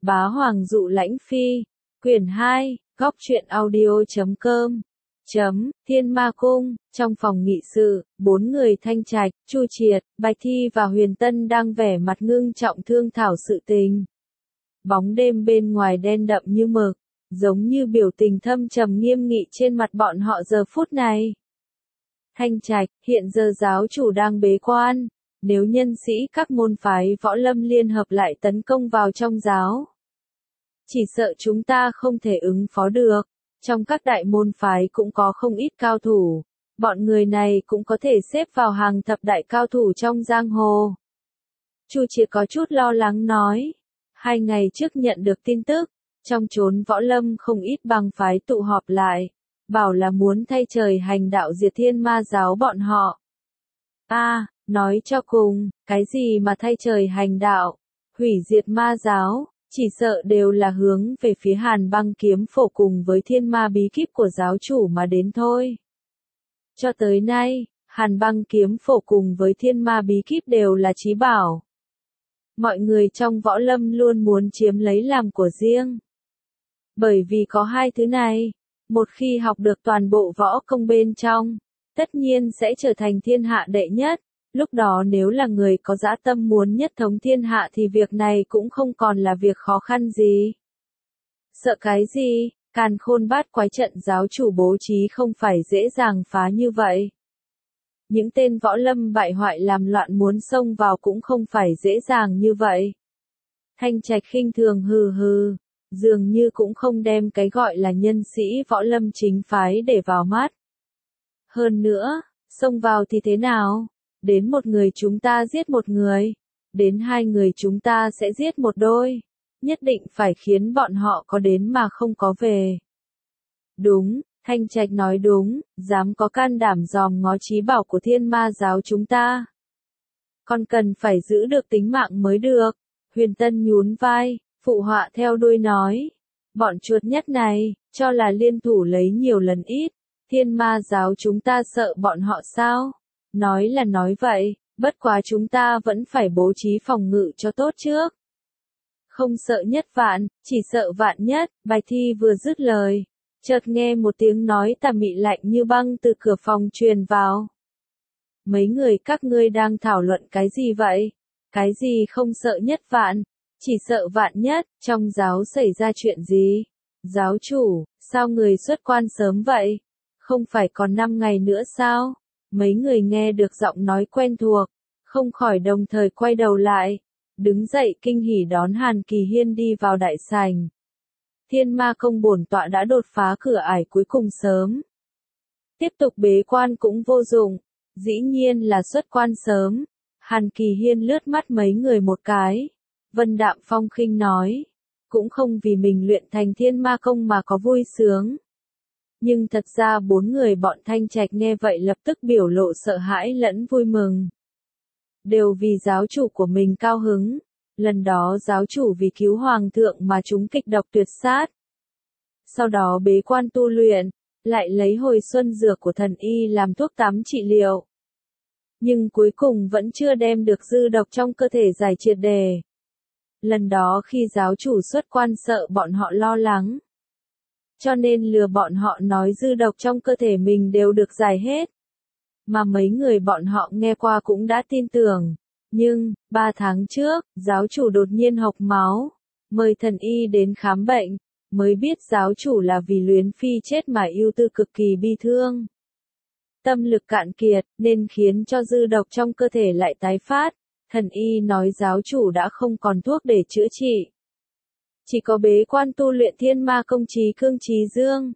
Bá Hoàng dụ lãnh phi, quyển 2, góc truyện audio.com. Thiên Ma Cung, trong phòng nghị sự, 4 người Thanh Trạch, Chu Triệt, Bạch Thi và Huyền Tân đang vẻ mặt ngưng trọng thương thảo sự tình. Bóng đêm bên ngoài đen đậm như mực, giống như biểu tình thâm trầm nghiêm nghị trên mặt bọn họ giờ phút này. Thanh Trạch, hiện giờ giáo chủ đang bế quan, nếu nhân sĩ các môn phái võ lâm liên hợp lại tấn công vào trong giáo, chỉ sợ chúng ta không thể ứng phó được. Trong các đại môn phái cũng có không ít cao thủ, bọn người này cũng có thể xếp vào hàng thập đại cao thủ trong giang hồ. Chu Triệt có chút lo lắng nói, 2 ngày trước nhận được tin tức, trong chốn võ lâm không ít bang phái tụ họp lại, bảo là muốn thay trời hành đạo diệt thiên ma giáo bọn họ. Nói cho cùng, cái gì mà thay trời hành đạo, hủy diệt ma giáo, chỉ sợ đều là hướng về phía Hàn Băng Kiếm Phổ cùng với thiên ma bí kíp của giáo chủ mà đến thôi. Cho tới nay, Hàn Băng Kiếm Phổ cùng với thiên ma bí kíp đều là chí bảo. Mọi người trong võ lâm luôn muốn chiếm lấy làm của riêng. Bởi vì có hai thứ này, một khi học được toàn bộ võ công bên trong, tất nhiên sẽ trở thành thiên hạ đệ nhất. Lúc đó nếu là người có dã tâm muốn nhất thống thiên hạ thì việc này cũng không còn là việc khó khăn gì. Sợ cái gì, Càn Khôn Bát Quái trận giáo chủ bố trí không phải dễ dàng phá như vậy. Những tên võ lâm bại hoại làm loạn muốn xông vào cũng không phải dễ dàng như vậy. Thanh Trạch khinh thường hừ, dường như cũng không đem cái gọi là nhân sĩ võ lâm chính phái để vào mắt. Hơn nữa, xông vào thì thế nào? Đến một người chúng ta giết một người, đến 2 người chúng ta sẽ giết một đôi, nhất định phải khiến bọn họ có đến mà không có về. Đúng, Thanh Trạch nói đúng, dám có can đảm dòm ngó chí bảo của thiên ma giáo chúng ta. Còn cần phải giữ được tính mạng mới được. Huyền Tân nhún vai, phụ họa theo đuôi nói. Bọn chuột nhất này, cho là liên thủ lấy nhiều lần ít, thiên ma giáo chúng ta sợ bọn họ sao? Nói là nói vậy, bất quá chúng ta vẫn phải bố trí phòng ngự cho tốt trước. Không sợ nhất vạn, chỉ sợ vạn nhất, Bạch Thi vừa dứt lời. Chợt nghe một tiếng nói tà mị lạnh như băng từ cửa phòng truyền vào. Mấy người các ngươi đang thảo luận cái gì vậy? Cái gì không sợ nhất vạn, chỉ sợ vạn nhất, trong giáo xảy ra chuyện gì? Giáo chủ, sao người xuất quan sớm vậy? Không phải còn 5 ngày nữa sao? Mấy người nghe được giọng nói quen thuộc, không khỏi đồng thời quay đầu lại, đứng dậy kinh hỉ đón Hàn Kỳ Hiên đi vào đại sảnh. Thiên Ma Công bổn tọa đã đột phá cửa ải cuối cùng sớm. Tiếp tục bế quan cũng vô dụng, dĩ nhiên là xuất quan sớm. Hàn Kỳ Hiên lướt mắt mấy người một cái, vân đạm phong khinh nói, cũng không vì mình luyện thành Thiên Ma Công mà có vui sướng. Nhưng thật ra 4 người bọn Thanh Trạch nghe vậy lập tức biểu lộ sợ hãi lẫn vui mừng. Đều vì giáo chủ của mình cao hứng. Lần đó giáo chủ vì cứu hoàng thượng mà chúng kịch độc tuyệt sát. Sau đó bế quan tu luyện, lại lấy hồi xuân dược của thần y làm thuốc tắm trị liệu. Nhưng cuối cùng vẫn chưa đem được dư độc trong cơ thể giải triệt đề. Lần đó khi giáo chủ xuất quan sợ bọn họ lo lắng. Cho nên lừa bọn họ nói dư độc trong cơ thể mình đều được giải hết. Mà mấy người bọn họ nghe qua cũng đã tin tưởng. Nhưng, 3 tháng trước, giáo chủ đột nhiên hộc máu. Mời thần y đến khám bệnh. Mới biết giáo chủ là vì Luyến Phi chết mà ưu tư cực kỳ bi thương. Tâm lực cạn kiệt, nên khiến cho dư độc trong cơ thể lại tái phát. Thần y nói giáo chủ đã không còn thuốc để chữa trị. Chỉ có bế quan tu luyện Thiên Ma Công trí cương trí dương.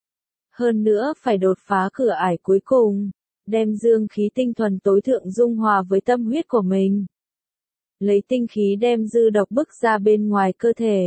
Hơn nữa phải đột phá cửa ải cuối cùng, đem dương khí tinh thuần tối thượng dung hòa với tâm huyết của mình. Lấy tinh khí đem dư độc bức ra bên ngoài cơ thể.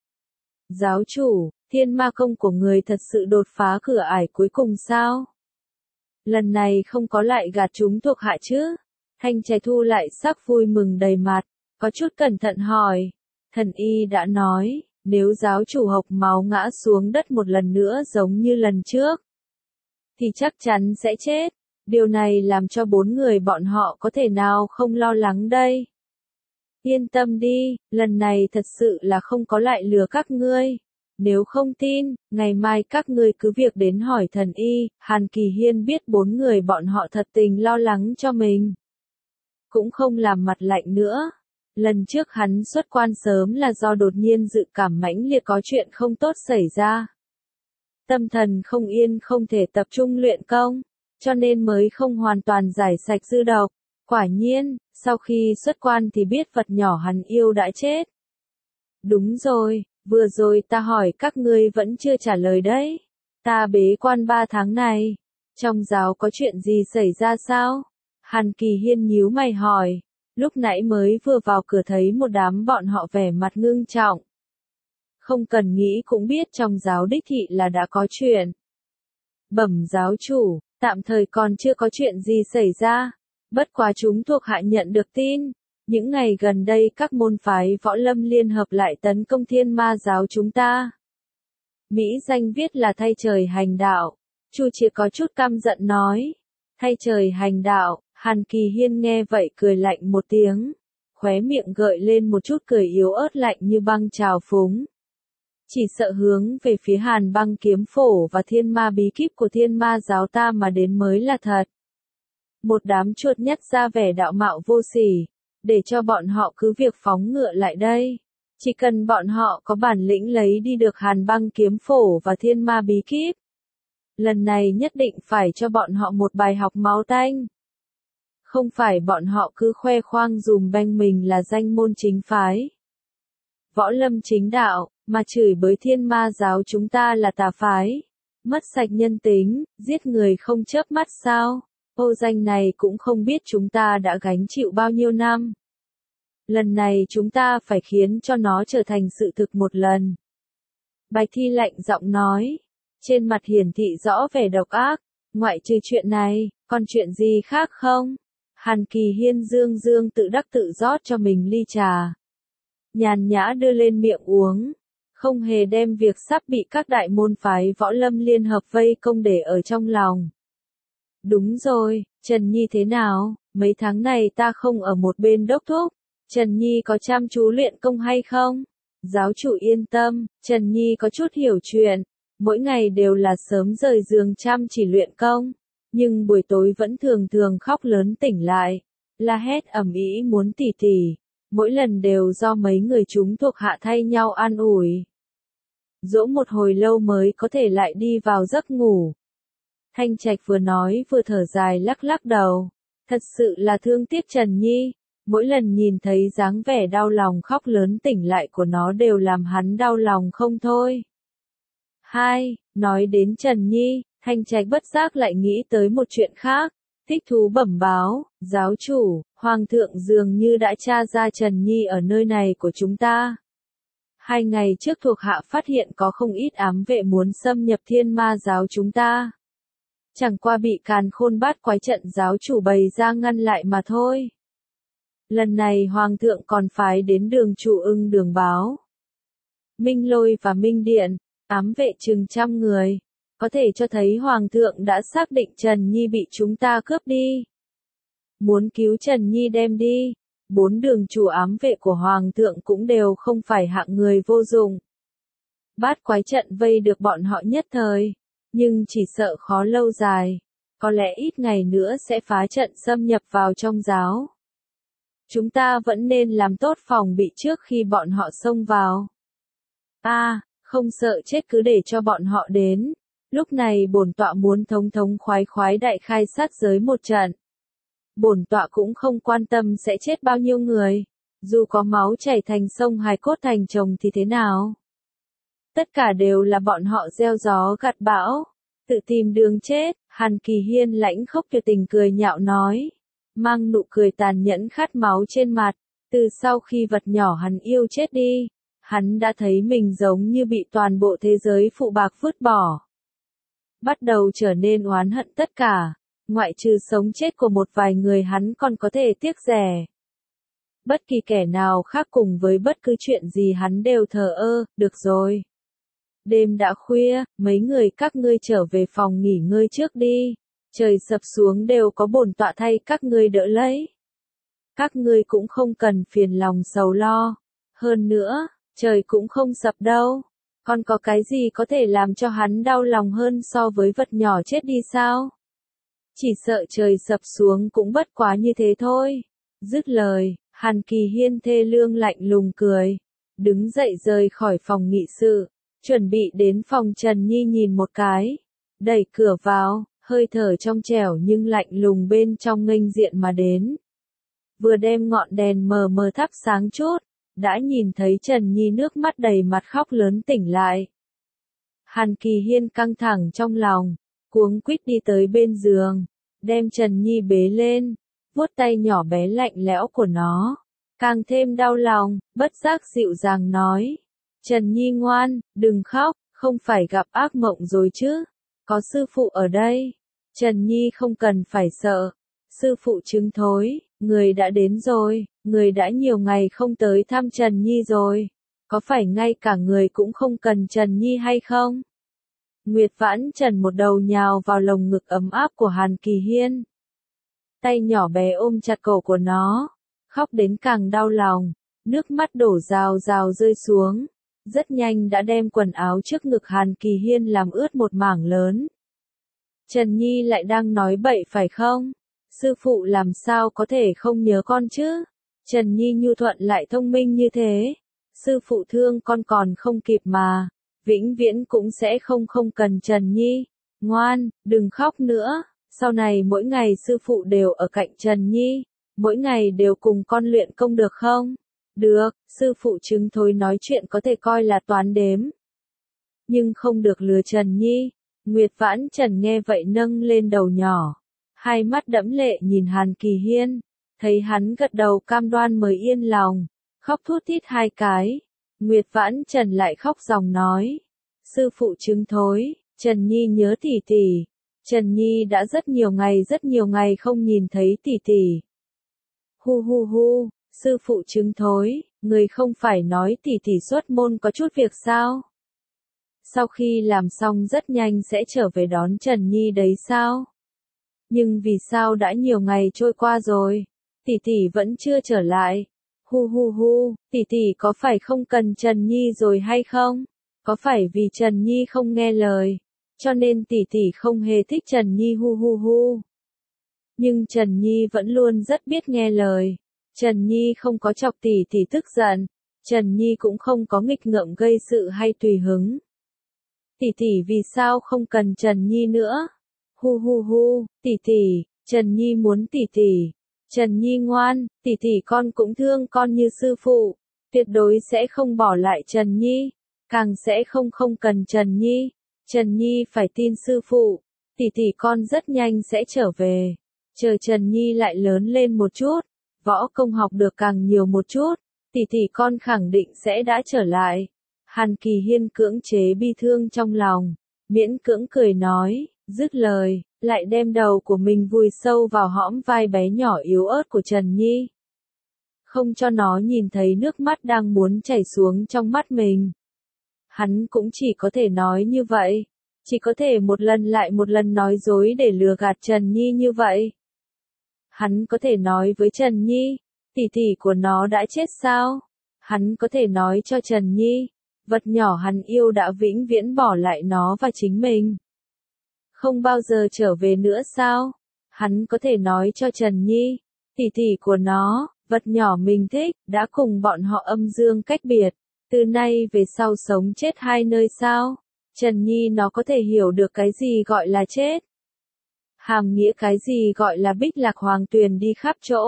Giáo chủ, Thiên Ma Công của người thật sự đột phá cửa ải cuối cùng sao? Lần này không có lại gạt chúng thuộc hạ chứ? Thanh Trạch thu lại sắc vui mừng đầy mặt, có chút cẩn thận hỏi. Thần y đã nói, nếu giáo chủ hộc máu ngã xuống đất một lần nữa giống như lần trước, thì chắc chắn sẽ chết. Điều này làm cho 4 người bọn họ có thể nào không lo lắng đây. Yên tâm đi, lần này thật sự là không có lại lừa các ngươi. Nếu không tin, ngày mai các ngươi cứ việc đến hỏi thần y. Hàn Kỳ Hiên biết 4 người bọn họ thật tình lo lắng cho mình. Cũng không làm mặt lạnh nữa. Lần trước hắn xuất quan sớm là do đột nhiên dự cảm mãnh liệt có chuyện không tốt xảy ra. Tâm thần không yên không thể tập trung luyện công, cho nên mới không hoàn toàn giải sạch dư độc. Quả nhiên, sau khi xuất quan thì biết vật nhỏ hắn yêu đã chết. Đúng rồi, vừa rồi ta hỏi các ngươi vẫn chưa trả lời đấy. Ta bế quan 3 tháng này. Trong giáo có chuyện gì xảy ra sao? Hàn Kỳ Hiên nhíu mày hỏi. Lúc nãy mới vừa vào cửa thấy một đám bọn họ vẻ mặt ngưng trọng. Không cần nghĩ cũng biết trong giáo đích thị là đã có chuyện. Bẩm giáo chủ, tạm thời còn chưa có chuyện gì xảy ra. Bất quá chúng thuộc hạ nhận được tin. Những ngày gần đây các môn phái võ lâm liên hợp lại tấn công Thiên Ma giáo chúng ta. Mỹ danh viết là thay trời hành đạo. Chu Triệt có chút căm giận nói. Thay trời hành đạo, Hàn Kỳ Hiên nghe vậy cười lạnh một tiếng. Khóe miệng gợi lên một chút cười yếu ớt lạnh như băng trào phúng. Chỉ sợ hướng về phía Hàn Băng Kiếm Phổ và Thiên Ma bí kíp của Thiên Ma giáo ta mà đến mới là thật. Một đám chuột nhất ra vẻ đạo mạo vô sỉ, để cho bọn họ cứ việc phóng ngựa lại đây. Chỉ cần bọn họ có bản lĩnh lấy đi được Hàn Băng Kiếm Phổ và Thiên Ma bí kíp. Lần này nhất định phải cho bọn họ một bài học máu tanh. Không phải bọn họ cứ khoe khoang dùm beng mình là danh môn chính phái. Võ lâm chính đạo, mà chửi bới Thiên Ma giáo chúng ta là tà phái. Mất sạch nhân tính, giết người không chớp mắt sao? Ô danh này cũng không biết chúng ta đã gánh chịu bao nhiêu năm. Lần này chúng ta phải khiến cho nó trở thành sự thực một lần. Bạch Thi lạnh giọng nói. Trên mặt hiển thị rõ vẻ độc ác. Ngoại trừ chuyện này, còn chuyện gì khác không? Hàn Kỳ Hiên dương tự đắc tự rót cho mình ly trà. Nhàn nhã đưa lên miệng uống. Không hề đem việc sắp bị các đại môn phái võ lâm liên hợp vây công để ở trong lòng. Đúng rồi, Trần Nhi thế nào? Mấy tháng này ta không ở một bên đốc thúc. Trần Nhi có chăm chú luyện công hay không? Giáo chủ yên tâm, Trần Nhi có chút hiểu chuyện. Mỗi ngày đều là sớm rời giường chăm chỉ luyện công. Nhưng buổi tối vẫn thường khóc lớn tỉnh lại. La hét ầm ĩ muốn tỉ tỉ. Mỗi lần đều do mấy người chúng thuộc hạ thay nhau an ủi. Dỗ một hồi lâu mới có thể lại đi vào giấc ngủ. Thanh Trạch vừa nói vừa thở dài lắc đầu. Thật sự là thương tiếc Trần Nhi. Mỗi lần nhìn thấy dáng vẻ đau lòng khóc lớn tỉnh lại của nó đều làm hắn đau lòng không thôi. Nói đến Trần Nhi, Thanh Trạch bất giác lại nghĩ tới một chuyện khác. Thích thú bẩm báo, giáo chủ, Hoàng thượng dường như đã tra ra Trần Nhi ở nơi này của chúng ta. 2 ngày trước thuộc hạ phát hiện có không ít ám vệ muốn xâm nhập Thiên Ma giáo chúng ta. Chẳng qua bị Càn Khôn Bát Quái trận giáo chủ bày ra ngăn lại mà thôi. Lần này Hoàng thượng còn phái đến Đường Chủ Ưng đường báo. Minh Lôi và Minh Điện, ám vệ chừng 100 người. Có thể cho thấy Hoàng thượng đã xác định Trần Nhi bị chúng ta cướp đi. Muốn cứu Trần Nhi đem đi. 4 đường chủ ám vệ của Hoàng thượng cũng đều không phải hạng người vô dụng. Bát Quái trận vây được bọn họ nhất thời. Nhưng chỉ sợ khó lâu dài. Có lẽ ít ngày nữa sẽ phá trận xâm nhập vào trong giáo. Chúng ta vẫn nên làm tốt phòng bị trước khi bọn họ xông vào. Không sợ chết cứ để cho bọn họ đến. Lúc này bổn tọa muốn thống khoái đại khai sát giới một trận. Bổn tọa cũng không quan tâm sẽ chết bao nhiêu người. Dù có máu chảy thành sông hài cốt thành chồng thì thế nào? Tất cả đều là bọn họ gieo gió gặt bão. Tự tìm đường chết. Hàn Kỳ Hiên lãnh khốc tuyệt tình cười nhạo nói. Mang nụ cười tàn nhẫn khát máu trên mặt. Từ sau khi vật nhỏ hắn yêu chết đi, hắn đã thấy mình giống như bị toàn bộ thế giới phụ bạc vứt bỏ. Bắt đầu trở nên oán hận tất cả. Ngoại trừ sống chết của một vài người hắn còn có thể tiếc rẻ. Bất kỳ kẻ nào khác cùng với bất cứ chuyện gì hắn đều thờ ơ. Được rồi. Đêm đã khuya, mấy người các ngươi trở về phòng nghỉ ngơi trước đi. Trời sập xuống đều có bổn tọa thay các ngươi đỡ lấy. Các ngươi cũng không cần phiền lòng sầu lo. Hơn nữa, trời cũng không sập đâu. Còn có cái gì có thể làm cho hắn đau lòng hơn so với vật nhỏ chết đi sao? Chỉ sợ trời sập xuống cũng bất quá như thế thôi. Dứt lời, Hàn Kỳ Hiên thê lương lạnh lùng cười. Đứng dậy rời khỏi phòng nghị sự. Chuẩn bị đến phòng Trần Nhi nhìn một cái. Đẩy cửa vào, hơi thở trong trẻo nhưng lạnh lùng bên trong nghênh diện mà đến. Vừa đem ngọn đèn mờ mờ thắp sáng chút, đã nhìn thấy Trần Nhi nước mắt đầy mặt khóc lớn tỉnh lại. Hàn Kỳ Hiên căng thẳng trong lòng, cuống quýt đi tới bên giường, đem Trần Nhi bế lên, vuốt tay nhỏ bé lạnh lẽo của nó. Càng thêm đau lòng, bất giác dịu dàng nói. Trần Nhi ngoan, đừng khóc, không phải gặp ác mộng rồi chứ. Có sư phụ ở đây. Trần Nhi không cần phải sợ. Sư phụ chứng thối, người đã đến rồi, người đã nhiều ngày không tới thăm Trần Nhi rồi. Có phải ngay cả người cũng không cần Trần Nhi hay không? Nguyệt Vãn Trần một đầu nhào vào lồng ngực ấm áp của Hàn Kỳ Hiên. Tay nhỏ bé ôm chặt cổ của nó, khóc đến càng đau lòng, nước mắt đổ rào rào rơi xuống. Rất nhanh đã đem quần áo trước ngực Hàn Kỳ Hiên làm ướt một mảng lớn. Trần Nhi lại đang nói bậy phải không? Sư phụ làm sao có thể không nhớ con chứ? Trần Nhi nhu thuận lại thông minh như thế. Sư phụ thương con còn không kịp mà. Vĩnh viễn cũng sẽ không cần Trần Nhi. Ngoan, đừng khóc nữa. Sau này mỗi ngày sư phụ đều ở cạnh Trần Nhi. Mỗi ngày đều cùng con luyện công được không? Được, sư phụ chứng thối nói chuyện có thể coi là toán đếm. Nhưng không được lừa Trần Nhi. Nguyệt Vãn Trần nghe vậy nâng lên đầu nhỏ. Hai mắt đẫm lệ nhìn Hàn Kỳ Hiên. Thấy hắn gật đầu cam đoan mới yên lòng. Khóc thút thít hai cái. Nguyệt Vãn Trần lại khóc ròng nói. Sư phụ chứng thối, Trần Nhi nhớ tỷ tỷ. Trần Nhi đã rất nhiều ngày không nhìn thấy tỷ tỷ. Hu hu hu, sư phụ chứng thối, người không phải nói tỷ tỷ xuất môn có chút việc sao? Sau khi làm xong rất nhanh sẽ trở về đón Trần Nhi đấy sao? Nhưng vì sao đã nhiều ngày trôi qua rồi, tỷ tỷ vẫn chưa trở lại? Hu hu hu, tỷ tỷ có phải không cần Trần Nhi rồi hay không? Có phải vì Trần Nhi không nghe lời, cho nên tỷ tỷ không hề thích Trần Nhi hu hu hu. Nhưng Trần Nhi vẫn luôn rất biết nghe lời. Trần Nhi không có chọc tỷ tỷ tức giận. Trần Nhi cũng không có nghịch ngợm gây sự hay tùy hứng. Tỷ tỷ vì sao không cần Trần Nhi nữa? Hu hu hu, tỷ tỷ, Trần Nhi muốn tỷ tỷ. Trần Nhi ngoan, tỷ tỷ con cũng thương con như sư phụ. Tuyệt đối sẽ không bỏ lại Trần Nhi. Càng sẽ không cần Trần Nhi. Trần Nhi phải tin sư phụ. Tỷ tỷ con rất nhanh sẽ trở về. Chờ Trần Nhi lại lớn lên một chút. Võ công học được càng nhiều một chút. Tỷ tỷ con khẳng định sẽ đã trở lại. Hàn Kỳ Hiên cưỡng chế bi thương trong lòng. Miễn cưỡng cười nói. Dứt lời, lại đem đầu của mình vùi sâu vào hõm vai bé nhỏ yếu ớt của Trần Nhi. Không cho nó nhìn thấy nước mắt đang muốn chảy xuống trong mắt mình. Hắn cũng chỉ có thể nói như vậy. Chỉ có thể một lần lại một lần nói dối để lừa gạt Trần Nhi như vậy. Hắn có thể nói với Trần Nhi, tỷ tỷ của nó đã chết sao? Hắn có thể nói cho Trần Nhi, vật nhỏ hắn yêu đã vĩnh viễn bỏ lại nó và chính mình. Không bao giờ trở về nữa sao? Hắn có thể nói cho Trần Nhi, tỷ tỷ của nó, vật nhỏ mình thích, đã cùng bọn họ âm dương cách biệt. Từ nay về sau sống chết hai nơi sao? Trần Nhi nó có thể hiểu được cái gì gọi là chết? Hàm nghĩa cái gì gọi là bích lạc hoàng tuyền đi khắp chỗ?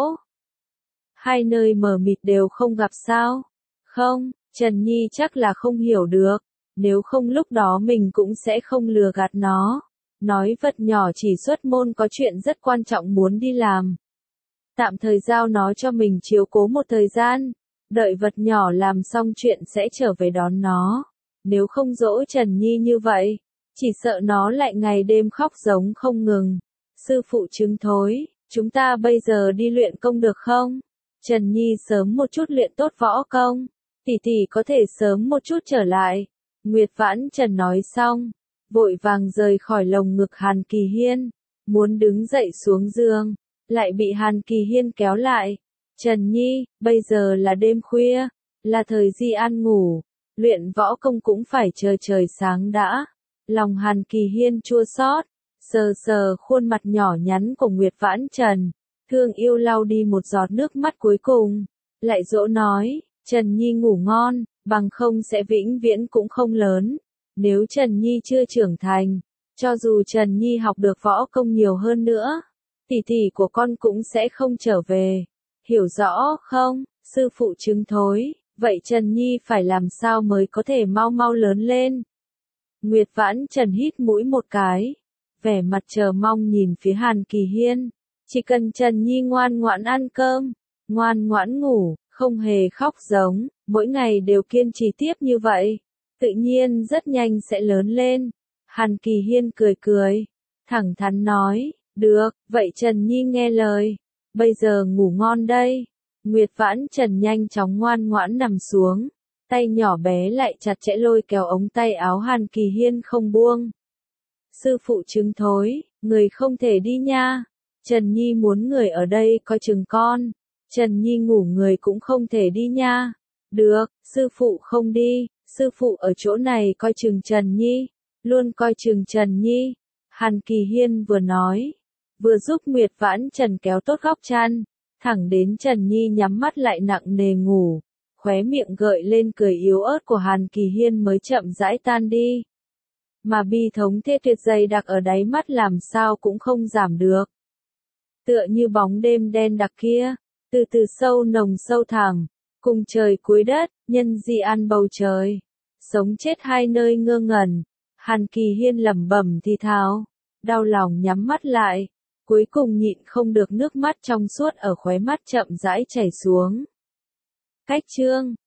Hai nơi mờ mịt đều không gặp sao? Không, Trần Nhi chắc là không hiểu được. Nếu không lúc đó mình cũng sẽ không lừa gạt nó. Nói vật nhỏ chỉ xuất môn có chuyện rất quan trọng muốn đi làm. Tạm thời giao nó cho mình chiếu cố một thời gian. Đợi vật nhỏ làm xong chuyện sẽ trở về đón nó. Nếu không dỗ Trần Nhi như vậy, chỉ sợ nó lại ngày đêm khóc giống không ngừng. Sư phụ chứng thối, chúng ta bây giờ đi luyện công được không? Trần Nhi sớm một chút luyện tốt võ công. Tỷ tỷ có thể sớm một chút trở lại. Nguyệt Vãn Trần nói xong, vội vàng rời khỏi lồng ngực Hàn Kỳ Hiên. Muốn đứng dậy xuống giường, lại bị Hàn Kỳ Hiên kéo lại. Trần Nhi, bây giờ là đêm khuya, là thời Di ăn ngủ, luyện võ công cũng phải chờ trời sáng đã. Lòng Hàn Kỳ Hiên chua xót, sờ sờ khuôn mặt nhỏ nhắn của Nguyệt Vãn Trần, thương yêu lau đi một giọt nước mắt cuối cùng, lại dỗ nói, Trần Nhi ngủ ngon, bằng không sẽ vĩnh viễn cũng không lớn. Nếu Trần Nhi chưa trưởng thành, cho dù Trần Nhi học được võ công nhiều hơn nữa, tỷ tỷ của con cũng sẽ không trở về. Hiểu rõ không? Sư phụ chứng thối, vậy Trần Nhi phải làm sao mới có thể mau mau lớn lên? Nguyệt Vãn Trần hít mũi một cái, vẻ mặt chờ mong nhìn phía Hàn Kỳ Hiên. Chỉ cần Trần Nhi ngoan ngoãn ăn cơm, ngoan ngoãn ngủ, không hề khóc giống, mỗi ngày đều kiên trì tiếp như vậy, tự nhiên rất nhanh sẽ lớn lên. Hàn Kỳ Hiên cười cười, thẳng thắn nói, được, vậy Trần Nhi nghe lời, bây giờ ngủ ngon đây. Nguyệt Vãn Trần nhanh chóng ngoan ngoãn nằm xuống, tay nhỏ bé lại chặt chẽ lôi kéo ống tay áo Hàn Kỳ Hiên không buông. Sư phụ chứng thối, người không thể đi nha. Trần Nhi muốn người ở đây coi chừng con. Trần Nhi ngủ người cũng không thể đi nha. Được, sư phụ không đi, sư phụ ở chỗ này coi chừng Trần Nhi, luôn coi chừng Trần Nhi. Hàn Kỳ Hiên vừa nói, vừa giúp Nguyệt Vãn Trần kéo tốt góc chăn, thẳng đến Trần Nhi nhắm mắt lại nặng nề ngủ, khóe miệng gợi lên cười yếu ớt của Hàn Kỳ Hiên mới chậm rãi tan đi. Mà bi thống thê tuyệt dày đặc ở đáy mắt làm sao cũng không giảm được. Tựa như bóng đêm đen đặc kia, từ từ sâu nồng sâu thẳm, cùng trời cuối đất, nhân di ăn bầu trời. Sống chết hai nơi ngơ ngẩn, Hàn Kỳ Hiên lẩm bẩm thì thào, đau lòng nhắm mắt lại, cuối cùng nhịn không được nước mắt trong suốt ở khóe mắt chậm rãi chảy xuống. Cách chương